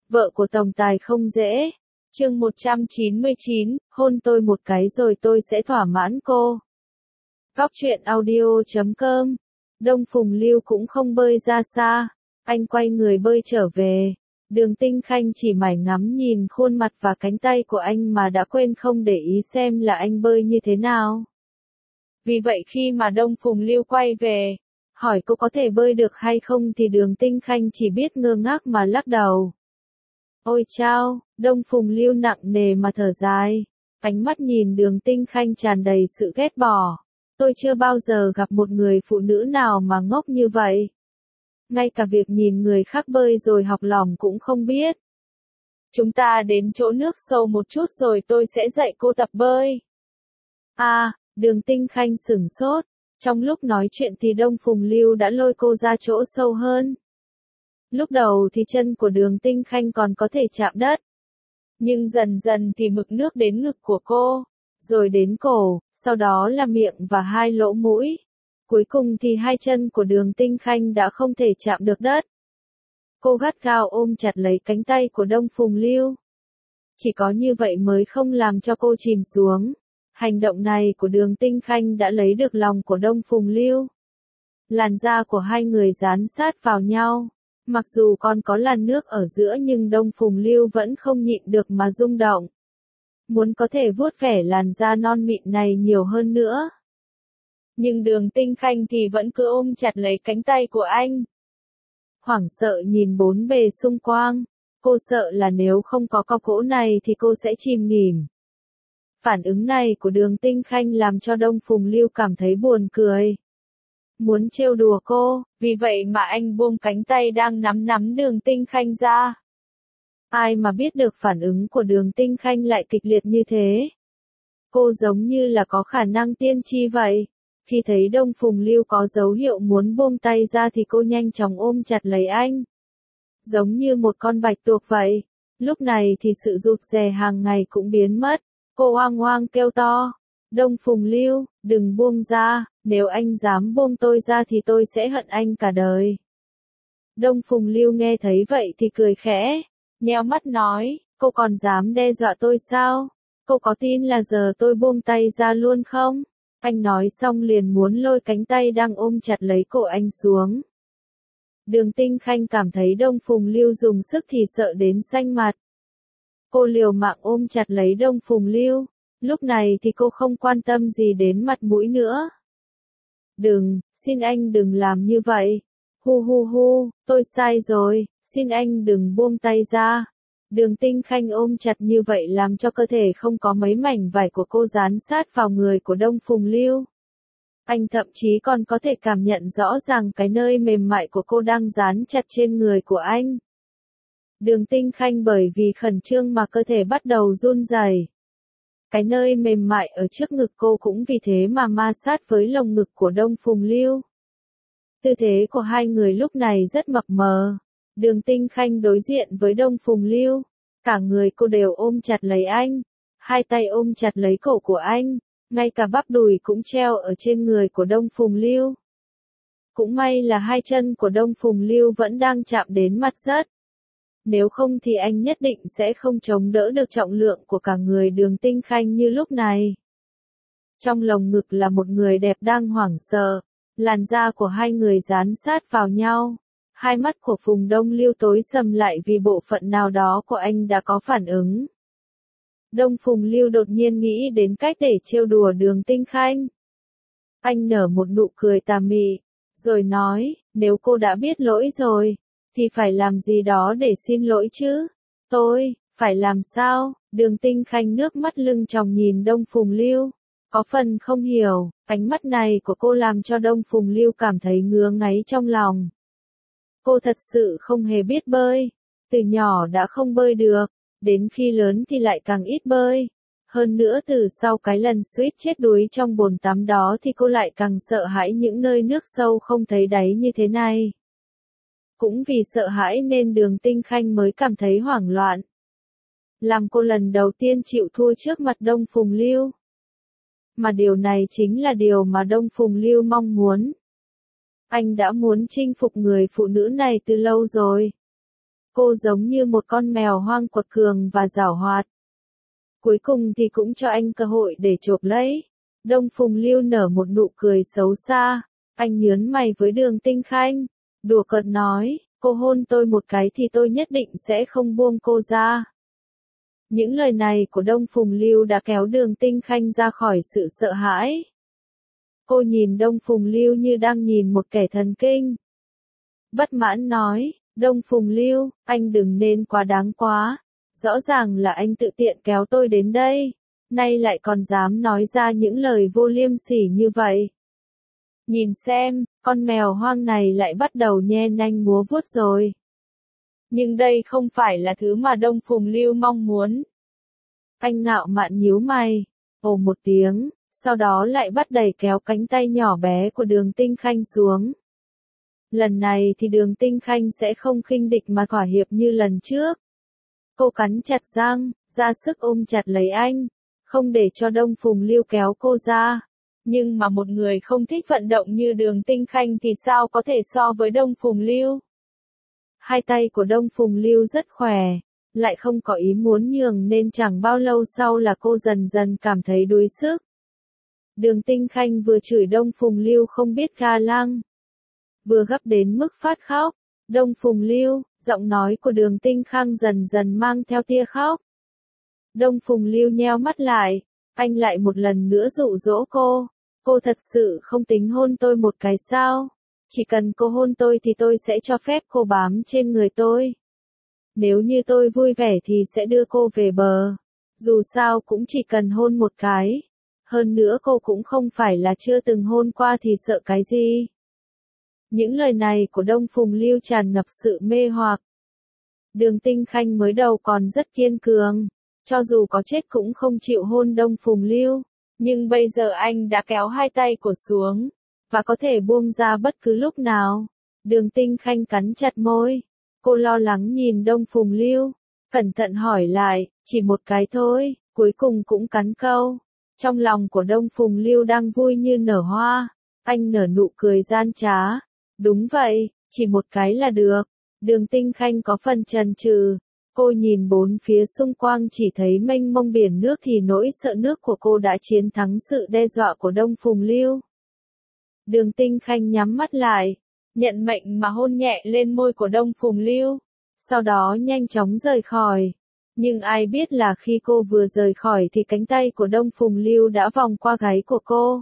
Vợ của tổng tài không dễ. Chương 199, hôn tôi một cái rồi tôi sẽ thỏa mãn cô. Góc truyện audio.com. Đông Phùng Lưu cũng không bơi ra xa, anh quay người bơi trở về. Đường Tinh Khanh chỉ mải ngắm nhìn khuôn mặt và cánh tay của anh mà đã quên không để ý xem là anh bơi như thế nào. Vì vậy khi mà Đông Phùng Lưu quay về, hỏi cô có thể bơi được hay không thì Đường Tinh Khanh chỉ biết ngơ ngác mà lắc đầu. Ôi chao, Đông Phùng Lưu nặng nề mà thở dài, ánh mắt nhìn Đường Tinh Khanh tràn đầy sự ghét bỏ. Tôi chưa bao giờ gặp một người phụ nữ nào mà ngốc như vậy. Ngay cả việc nhìn người khác bơi rồi học lòng cũng không biết. Chúng ta đến chỗ nước sâu một chút rồi tôi sẽ dạy cô tập bơi. À, Đường Tinh Khanh sửng sốt. Trong lúc nói chuyện thì Đông Phùng Lưu đã lôi cô ra chỗ sâu hơn. Lúc đầu thì chân của Đường Tinh Khanh còn có thể chạm đất. Nhưng dần dần thì mực nước đến ngực của cô, rồi đến cổ, sau đó là miệng và hai lỗ mũi. Cuối cùng thì hai chân của Đường Tinh Khanh đã không thể chạm được đất. Cô gắt gao ôm chặt lấy cánh tay của Đông Phùng Lưu. Chỉ có như vậy mới không làm cho cô chìm xuống. Hành động này của Đường Tinh Khanh đã lấy được lòng của Đông Phùng Lưu. Làn da của hai người dán sát vào nhau. Mặc dù còn có làn nước ở giữa nhưng Đông Phùng Lưu vẫn không nhịn được mà rung động. Muốn có thể vuốt ve làn da non mịn này nhiều hơn nữa. Nhưng Đường Tinh Khanh thì vẫn cứ ôm chặt lấy cánh tay của anh. Hoảng sợ nhìn bốn bề xung quanh, cô sợ là nếu không có cao cỗ này thì cô sẽ chìm nghỉm. Phản ứng này của Đường Tinh Khanh làm cho Đông Phùng Lưu cảm thấy buồn cười. Muốn trêu đùa cô, vì vậy mà anh buông cánh tay đang nắm Đường Tinh Khanh ra. Ai mà biết được phản ứng của Đường Tinh Khanh lại kịch liệt như thế. Cô giống như là có khả năng tiên tri vậy. Khi thấy Đông Phùng Lưu có dấu hiệu muốn buông tay ra thì cô nhanh chóng ôm chặt lấy anh. Giống như một con bạch tuộc vậy. Lúc này thì sự rụt rè hàng ngày cũng biến mất. Cô oang oang kêu to. Đông Phùng Lưu, đừng buông ra, nếu anh dám buông tôi ra thì tôi sẽ hận anh cả đời. Đông Phùng Lưu nghe thấy vậy thì cười khẽ, nheo mắt nói, cô còn dám đe dọa tôi sao? Cô có tin là giờ tôi buông tay ra luôn không? Anh nói xong liền muốn lôi cánh tay đang ôm chặt lấy cổ anh xuống. Đường Tinh Khanh cảm thấy Đông Phùng Lưu dùng sức thì sợ đến xanh mặt. Cô liều mạng ôm chặt lấy Đông Phùng Lưu. Lúc này thì cô không quan tâm gì đến mặt mũi nữa. Đừng, xin anh đừng làm như vậy. Hu hu hu, tôi sai rồi, xin anh đừng buông tay ra. Đường Tinh Khanh ôm chặt như vậy làm cho cơ thể không có mấy mảnh vải của cô dán sát vào người của Đông Phùng Lưu. Anh thậm chí còn có thể cảm nhận rõ ràng cái nơi mềm mại của cô đang dán chặt trên người của anh. Đường Tinh Khanh bởi vì khẩn trương mà cơ thể bắt đầu run rẩy. Cái nơi mềm mại ở trước ngực cô cũng vì thế mà ma sát với lồng ngực của Đông Phùng Lưu. Tư thế của hai người lúc này rất mập mờ. Đường Tinh Khanh đối diện với Đông Phùng Lưu. Cả người cô đều ôm chặt lấy anh. Hai tay ôm chặt lấy cổ của anh. Ngay cả bắp đùi cũng treo ở trên người của Đông Phùng Lưu. Cũng may là hai chân của Đông Phùng Lưu vẫn đang chạm đến mặt đất. Nếu không thì anh nhất định sẽ không chống đỡ được trọng lượng của cả người Đường Tinh Khanh như lúc này. Trong lồng ngực là một người đẹp đang hoảng sợ. Làn da của hai người dán sát vào nhau. Hai mắt của Phùng Đông Lưu tối sầm lại vì bộ phận nào đó của anh đã có phản ứng. Đông Phùng Lưu đột nhiên nghĩ đến cách để trêu đùa Đường Tinh Khanh. Anh nở một nụ cười tà mị, rồi nói, nếu cô đã biết lỗi rồi, thì phải làm gì đó để xin lỗi chứ. Tôi, phải làm sao? Đường Tinh Khanh nước mắt lưng tròng nhìn Đông Phùng Lưu. Có phần không hiểu, ánh mắt này của cô làm cho Đông Phùng Lưu cảm thấy ngứa ngáy trong lòng. Cô thật sự không hề biết bơi. Từ nhỏ đã không bơi được, đến khi lớn thì lại càng ít bơi. Hơn nữa từ sau cái lần suýt chết đuối trong bồn tắm đó thì cô lại càng sợ hãi những nơi nước sâu không thấy đáy như thế này. Cũng vì sợ hãi nên Đường Tinh Khanh mới cảm thấy hoảng loạn. Làm cô lần đầu tiên chịu thua trước mặt Đông Phùng Lưu. Mà điều này chính là điều mà Đông Phùng Lưu mong muốn. Anh đã muốn chinh phục người phụ nữ này từ lâu rồi. Cô giống như một con mèo hoang quật cường và giảo hoạt. Cuối cùng thì cũng cho anh cơ hội để chộp lấy. Đông Phùng Lưu nở một nụ cười xấu xa. Anh nhớn mày với Đường Tinh Khanh. Đùa cợt nói, cô hôn tôi một cái thì tôi nhất định sẽ không buông cô ra. Những lời này của Đông Phùng Lưu đã kéo Đường Tinh Khanh ra khỏi sự sợ hãi. Cô nhìn Đông Phùng Lưu như đang nhìn một kẻ thần kinh. Bất mãn nói, Đông Phùng Lưu, anh đừng nên quá đáng quá. Rõ ràng là anh tự tiện kéo tôi đến đây. Nay lại còn dám nói ra những lời vô liêm sỉ như vậy. Nhìn xem, con mèo hoang này lại bắt đầu nhe nanh múa vuốt rồi. Nhưng đây không phải là thứ mà Đông Phùng Lưu mong muốn. Anh ngạo mạn nhíu mày, ồ một tiếng, sau đó lại bắt đẩy kéo cánh tay nhỏ bé của Đường Tinh Khanh xuống. Lần này thì Đường Tinh Khanh sẽ không khinh địch mà thỏa hiệp như lần trước. Cô cắn chặt răng, ra sức ôm chặt lấy anh, không để cho Đông Phùng Lưu kéo cô ra. Nhưng mà một người không thích vận động như Đường Tinh Khanh thì sao có thể so với Đông Phùng Lưu? Hai tay của Đông Phùng Lưu rất khỏe, lại không có ý muốn nhường nên chẳng bao lâu sau là cô dần dần cảm thấy đuối sức. Đường Tinh Khanh vừa chửi Đông Phùng Lưu không biết ga lăng, vừa gấp đến mức phát khóc. Đông Phùng Lưu, giọng nói của Đường Tinh Khang dần dần mang theo tia khóc. Đông Phùng Lưu nheo mắt lại, anh lại một lần nữa dụ dỗ cô. Cô thật sự không tính hôn tôi một cái sao? Chỉ cần cô hôn tôi thì tôi sẽ cho phép cô bám trên người tôi. Nếu như tôi vui vẻ thì sẽ đưa cô về bờ. Dù sao cũng chỉ cần hôn một cái. Hơn nữa cô cũng không phải là chưa từng hôn qua thì sợ cái gì. Những lời này của Đông Phùng Lưu tràn ngập sự mê hoặc. Đường Tinh Khanh mới đầu còn rất kiên cường. Cho dù có chết cũng không chịu hôn Đông Phùng Lưu. Nhưng bây giờ anh đã kéo hai tay cô xuống. Và có thể buông ra bất cứ lúc nào. Đường Tinh Khanh cắn chặt môi. Cô lo lắng nhìn Đông Phùng Lưu. Cẩn thận hỏi lại, chỉ một cái thôi, cuối cùng cũng cắn câu. Trong lòng của Đông Phùng Lưu đang vui như nở hoa. Anh nở nụ cười gian trá. Đúng vậy, chỉ một cái là được. Đường Tinh Khanh có phần chần chừ. Cô nhìn bốn phía xung quanh chỉ thấy mênh mông biển nước thì nỗi sợ nước của cô đã chiến thắng sự đe dọa của Đông Phùng Lưu. Đường Tinh Khanh nhắm mắt lại, nhận mệnh mà hôn nhẹ lên môi của Đông Phùng Lưu, sau đó nhanh chóng rời khỏi. Nhưng ai biết là khi cô vừa rời khỏi thì cánh tay của Đông Phùng Lưu đã vòng qua gáy của cô.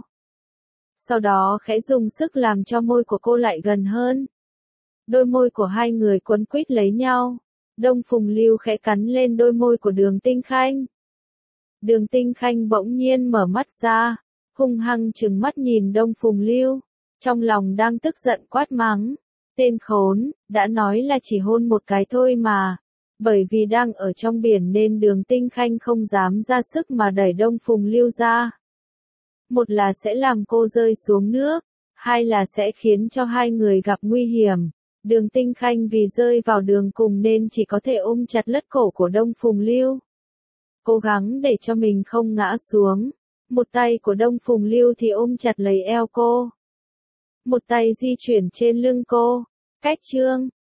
Sau đó khẽ dùng sức làm cho môi của cô lại gần hơn. Đôi môi của hai người quấn quýt lấy nhau. Đông Phùng Lưu khẽ cắn lên đôi môi của Đường Tinh Khanh. Đường Tinh Khanh bỗng nhiên mở mắt ra, hung hăng trừng mắt nhìn Đông Phùng Lưu, trong lòng đang tức giận quát mắng. Tên khốn, đã nói là chỉ hôn một cái thôi mà. Bởi vì đang ở trong biển nên Đường Tinh Khanh không dám ra sức mà đẩy Đông Phùng Lưu ra. Một là sẽ làm cô rơi xuống nước, hai là sẽ khiến cho hai người gặp nguy hiểm. Đường Tinh Khanh vì rơi vào đường cùng nên chỉ có thể ôm chặt lất cổ của Đông Phùng Lưu. Cố gắng để cho mình không ngã xuống. Một tay của Đông Phùng Lưu thì ôm chặt lấy eo cô. Một tay di chuyển trên lưng cô. Cách chương